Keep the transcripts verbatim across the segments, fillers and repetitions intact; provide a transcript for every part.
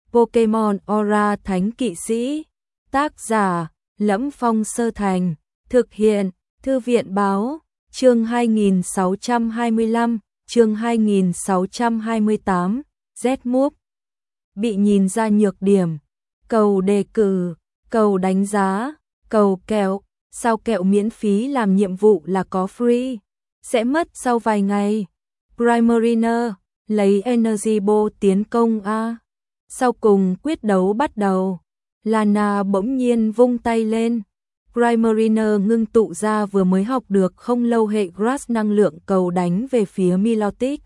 Pokemon Aura Thánh Kỵ Sĩ. Tác giả: Lẫm Phong Sơ Thành. Thực hiện: Thư viện Báo. Chương hai nghìn sáu trăm hai mươi lăm, chương hai nghìn sáu trăm hai mươi tám, Z-Move. Bị nhìn ra nhược điểm. Cầu đề cử, cầu đánh giá, cầu kẹo. Sao kẹo miễn phí làm nhiệm vụ là có free? Sẽ mất sau vài ngày. Primarina, lấy Energy Ball tiến công A. Sau cùng quyết đấu bắt đầu. Lana bỗng nhiên vung tay lên. Primarina ngưng tụ ra vừa mới học được không lâu hệ Grass năng lượng cầu đánh về phía Milotic.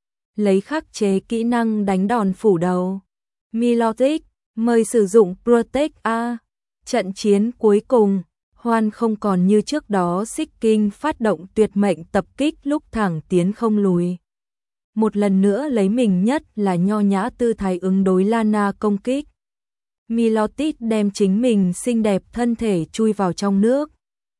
Lấy khắc chế kỹ năng đánh đòn phủ đầu. Milotic, mời sử dụng Protect A. Trận chiến cuối cùng, Hoan không còn như trước đó xích kinh phát động tuyệt mệnh tập kích lúc thẳng tiến không lùi. Một lần nữa lấy mình nhất là nho nhã tư thái ứng đối Lana công kích. Milotic đem chính mình xinh đẹp thân thể chui vào trong nước.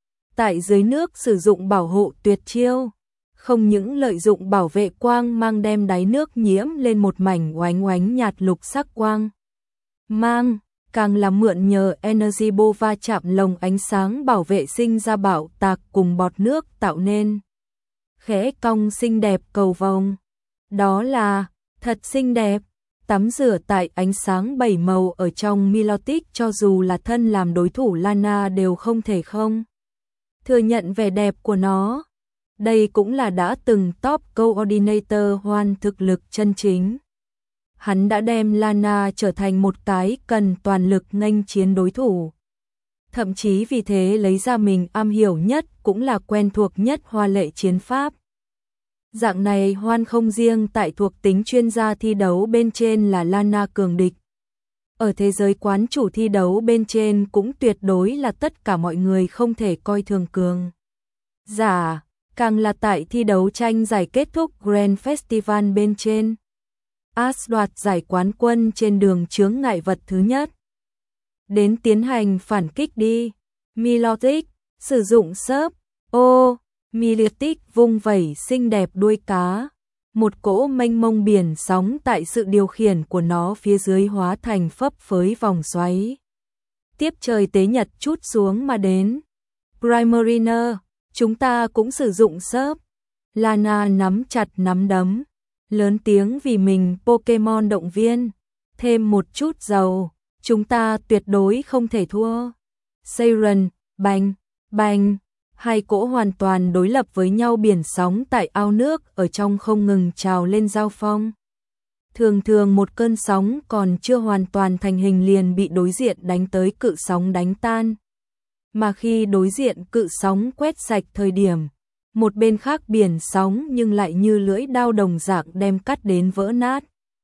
Tại dưới nước sử dụng bảo hộ tuyệt chiêu. Không những lợi dụng bảo vệ quang mang đem đáy nước nhiễm lên một mảnh oánh oánh nhạt lục sắc quang mang, càng là mượn nhờ Energy Ball va chạm lồng ánh sáng bảo vệ sinh ra bạo tạc cùng bọt nước tạo nên khẽ cong xinh đẹp cầu vồng. Đó là thật xinh đẹp. Tắm rửa tại ánh sáng bảy màu ở trong Milotic, cho dù là thân làm đối thủ Lana đều không thể không thừa nhận vẻ đẹp của nó. Đây cũng là đã từng top coordinator Hoan thực lực chân chính. Hắn đã đem Lana trở thành một cái cần toàn lực nghênh chiến đối thủ. Thậm chí vì thế lấy ra mình am hiểu nhất cũng là quen thuộc nhất hoa lệ chiến pháp. Dạng này Hoan không riêng tại thuộc tính chuyên gia thi đấu bên trên là Lana cường địch. Ở thế giới quán chủ thi đấu bên trên cũng tuyệt đối là tất cả mọi người không thể coi thường cường giả, càng là tại thi đấu tranh giải kết thúc Grand Festival bên trên. Ash đoạt giải quán quân trên đường chướng ngại vật thứ nhất. Đến tiến hành phản kích đi. Milotic, sử dụng sớp. Ô, Milotic vung vẩy xinh đẹp đuôi cá. Một cỗ mênh mông biển sóng tại sự điều khiển của nó phía dưới hóa thành phấp phới vòng xoáy. Tiếp trời tế nhật chút xuống mà đến. Primarina, chúng ta cũng sử dụng sớp. Lana nắm chặt nắm đấm. Lớn tiếng vì mình Pokemon động viên. Thêm một chút dầu, chúng ta tuyệt đối không thể thua. Siren, bành, bành. Hai cỗ hoàn toàn đối lập với nhau biển sóng tại ao nước ở trong không ngừng trào lên giao phong. Thường thường một cơn sóng còn chưa hoàn toàn thành hình liền bị đối diện đánh tới cự sóng đánh tan. Mà khi đối diện cự sóng quét sạch thời điểm, một bên khác biển sóng nhưng lại như lưỡi dao đồng dạng đem cắt đến vỡ nát.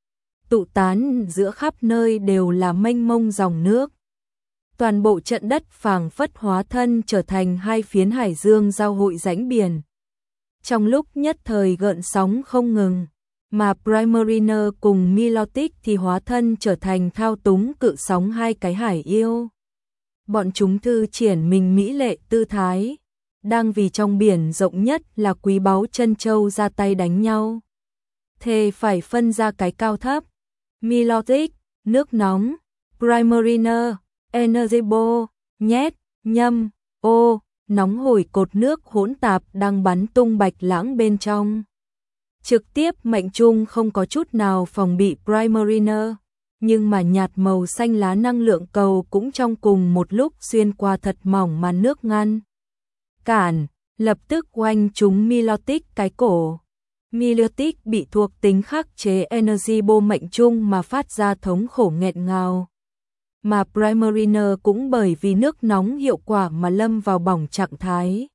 Tụ tán giữa khắp nơi đều là mênh mông dòng nước. Toàn bộ trận đất phảng phất hóa thân trở thành hai phiến hải dương giao hội rãnh biển. Trong lúc nhất thời gợn sóng không ngừng, mà Primarina cùng Milotic thì hóa thân trở thành thao túng cự sóng hai cái hải yêu. Bọn chúng thư triển mình mỹ lệ tư thái, đang vì trong biển rộng nhất là quý báu chân châu ra tay đánh nhau. Thề phải phân ra cái cao thấp. Milotic, nước nóng. Primarina, Energy Ball, nhét, nhâm, ô, nóng hổi cột nước hỗn tạp đang bắn tung bạch lãng bên trong. Trực tiếp mệnh trung không có chút nào phòng bị Primarina, nhưng mà nhạt màu xanh lá năng lượng cầu cũng trong cùng một lúc xuyên qua thật mỏng màn nước ngăn cản, lập tức oanh trúng Milotic cái cổ. Milotic bị thuộc tính khắc chế Energy Ball mệnh trung mà phát ra thống khổ nghẹn ngào. Mà Primarina cũng bởi vì nước nóng hiệu quả mà lâm vào bỏng trạng thái.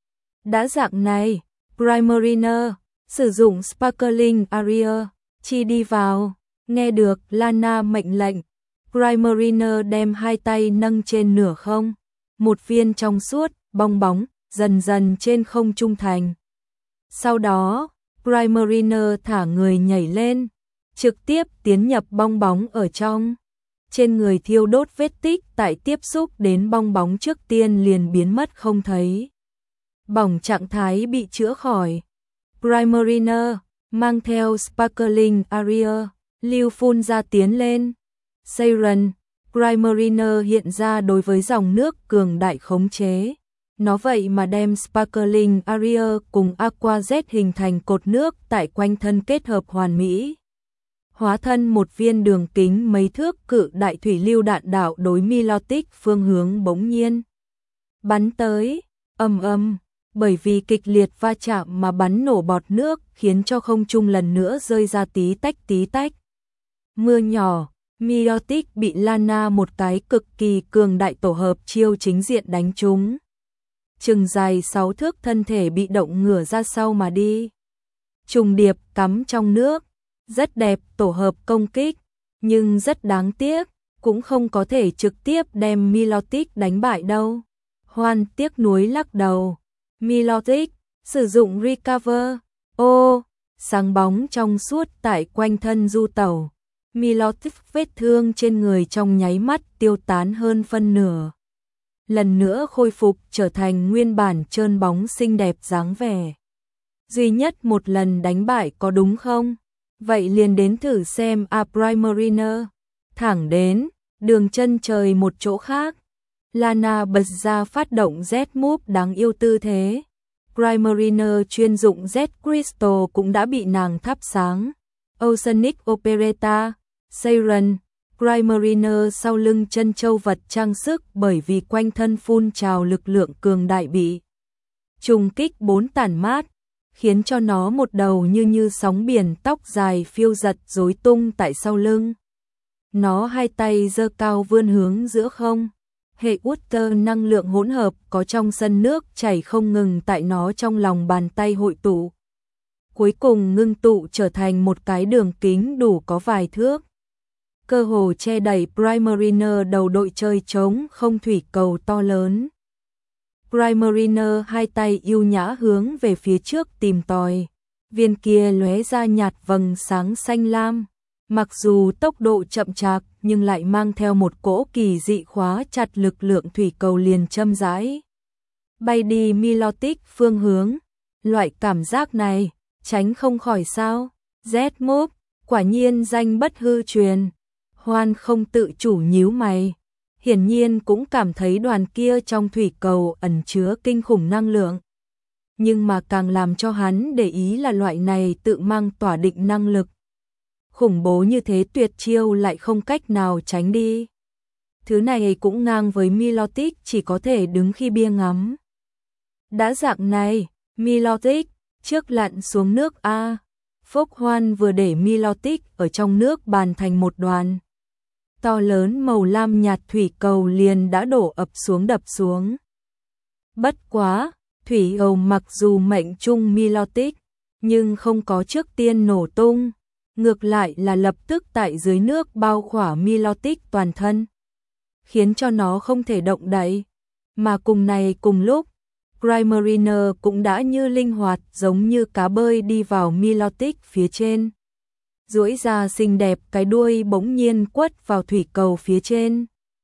Đã dạng này, Primarina sử dụng Sparkling Area, chi đi vào, nghe được Lana mệnh lệnh. Primarina đem hai tay nâng trên nửa không, một viên trong suốt, bong bóng, dần dần trên không trung thành. Sau đó, Primarina thả người nhảy lên, trực tiếp tiến nhập bong bóng ở trong. Trên người thiêu đốt vết tích tại tiếp xúc đến bong bóng trước tiên liền biến mất không thấy. Bỏng trạng thái bị chữa khỏi. Primarina mang theo Sparkling Area, lưu phun ra tiến lên. Siren, Primariner hiện ra đối với dòng nước cường đại khống chế. Nó vậy mà đem Sparkling Aria cùng Aqua Jet hình thành cột nước tại quanh thân kết hợp hoàn mỹ. Hóa thân một viên đường kính mấy thước cự đại thủy lưu đạn đạo đối Milotic phương hướng bỗng nhiên bắn tới, ầm ầm, bởi vì kịch liệt va chạm mà bắn nổ bọt nước khiến cho không trung lần nữa rơi ra tí tách tí tách. Mưa nhỏ, Milotic bị Lana một cái cực kỳ cường đại tổ hợp chiêu chính diện đánh trúng. Chừng dài sáu thước thân thể bị động ngửa ra sau mà đi. Trùng điệp cắm trong nước, rất đẹp tổ hợp công kích, nhưng rất đáng tiếc, cũng không có thể trực tiếp đem Milotic đánh bại đâu. Hoan tiếc nuối lắc đầu. Milotic sử dụng recover. Ô, sáng bóng trong suốt tại quanh thân du tẩu. Milotic vết thương trên người trong nháy mắt tiêu tán hơn phân nửa. Lần nữa khôi phục trở thành nguyên bản trơn bóng xinh đẹp dáng vẻ. Duy nhất một lần đánh bại có đúng không? Vậy liền đến thử xem A Primariner. Thẳng đến, đường chân trời một chỗ khác. Lana bật ra phát động Z-Move đáng yêu tư thế. Primariner chuyên dụng Z Crystal cũng đã bị nàng thắp sáng. Oceanic Operetta, Siren, Primariner sau lưng chân châu vật trang sức bởi vì quanh thân phun trào lực lượng cường đại bị trùng kích bốn tản mát, khiến cho nó một đầu như như sóng biển tóc dài phiêu giật rối tung tại sau lưng. Nó hai tay giơ cao vươn hướng giữa không. Hệ water năng lượng hỗn hợp có trong sân nước chảy không ngừng tại nó trong lòng bàn tay hội tụ. Cuối cùng ngưng tụ trở thành một cái đường kính đủ có vài thước. Cơ hồ che đẩy Primariner đầu đội chơi trống không thủy cầu to lớn. Primariner hai tay yêu nhã hướng về phía trước tìm tòi. Viên kia lóe ra nhạt vầng sáng xanh lam. Mặc dù tốc độ chậm chạp nhưng lại mang theo một cỗ kỳ dị khóa chặt lực lượng thủy cầu liền châm rãi. Bay đi Milotic phương hướng. Loại cảm giác này, tránh không khỏi sao. Z-Move, quả nhiên danh bất hư truyền. Hoan không tự chủ nhíu mày. Hiển nhiên cũng cảm thấy đoàn kia trong thủy cầu ẩn chứa kinh khủng năng lượng. Nhưng mà càng làm cho hắn để ý là loại này tự mang tỏa định năng lực. Khủng bố như thế tuyệt chiêu lại không cách nào tránh đi. Thứ này cũng ngang với Milotic chỉ có thể đứng khi bia ngắm. Đã dạng này, Milotic, trước lặn xuống nước A. Phúc Hoan vừa để Milotic ở trong nước bàn thành một đoàn. To lớn màu lam nhạt thủy cầu liền đã đổ ập xuống đập xuống. Bất quá, thủy cầu mặc dù mệnh trung Milotic, nhưng không có trước tiên nổ tung. Ngược lại là lập tức tại dưới nước bao khỏa Milotic toàn thân, khiến cho nó không thể động đậy. Mà cùng này cùng lúc, Primariner cũng đã như linh hoạt giống như cá bơi đi vào Milotic phía trên. Duỗi ra xinh đẹp cái đuôi bỗng nhiên quất vào thủy cầu phía trên.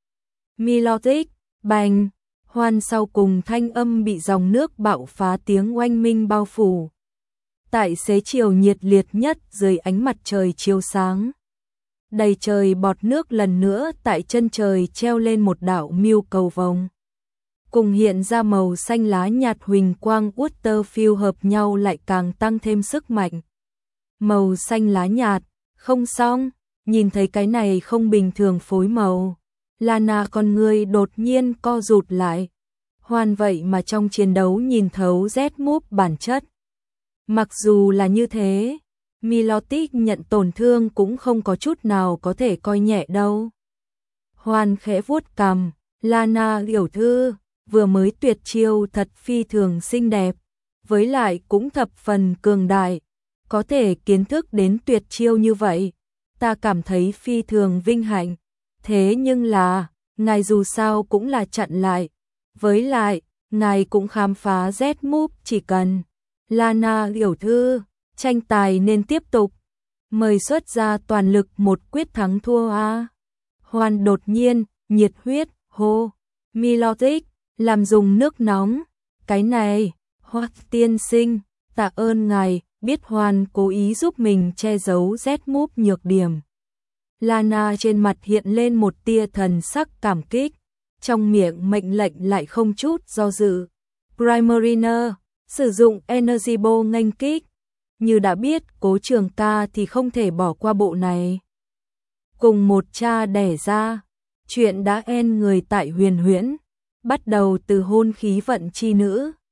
Milotic, bành, Hoan sau cùng thanh âm bị dòng nước bạo phá tiếng oanh minh bao phủ. Tại xế chiều nhiệt liệt nhất dưới ánh mặt trời chiếu sáng. Đầy trời bọt nước lần nữa tại chân trời treo lên một đạo miêu cầu vồng. Cùng hiện ra màu xanh lá nhạt huỳnh quang Waterfield hợp nhau lại càng tăng thêm sức mạnh. Màu xanh lá nhạt, không xong, nhìn thấy cái này không bình thường phối màu. Lana con người đột nhiên co rụt lại. Hoan vậy mà trong chiến đấu nhìn thấu Z-Move bản chất. Mặc dù là như thế, Milotic nhận tổn thương cũng không có chút nào có thể coi nhẹ đâu. Hoan khẽ vuốt cằm, Lana tiểu thư, vừa mới tuyệt chiêu thật phi thường xinh đẹp, với lại cũng thập phần cường đại, có thể kiến thức đến tuyệt chiêu như vậy, ta cảm thấy phi thường vinh hạnh. Thế nhưng là, ngài dù sao cũng là chặn lại, với lại, ngài cũng khám phá Z-Move chỉ cần. Lana tiểu thư, tranh tài nên tiếp tục. Mời xuất ra toàn lực một quyết thắng thua a. Hoan đột nhiên, nhiệt huyết, hô. Milotic, làm dùng nước nóng. Cái này, Hoan tiên sinh, tạ ơn ngài, biết Hoan cố ý giúp mình che giấu Z-Move nhược điểm. Lana trên mặt hiện lên một tia thần sắc cảm kích, trong miệng mệnh lệnh lại không chút do dự. Primariner, sử dụng Energy Ball nghênh kích. Như đã biết Cố Trường Ca thì không thể bỏ qua bộ này. Cùng một cha đẻ ra, chuyện đã end người tại Huyền Huyễn, bắt đầu từ hôn khí vận chi nữ.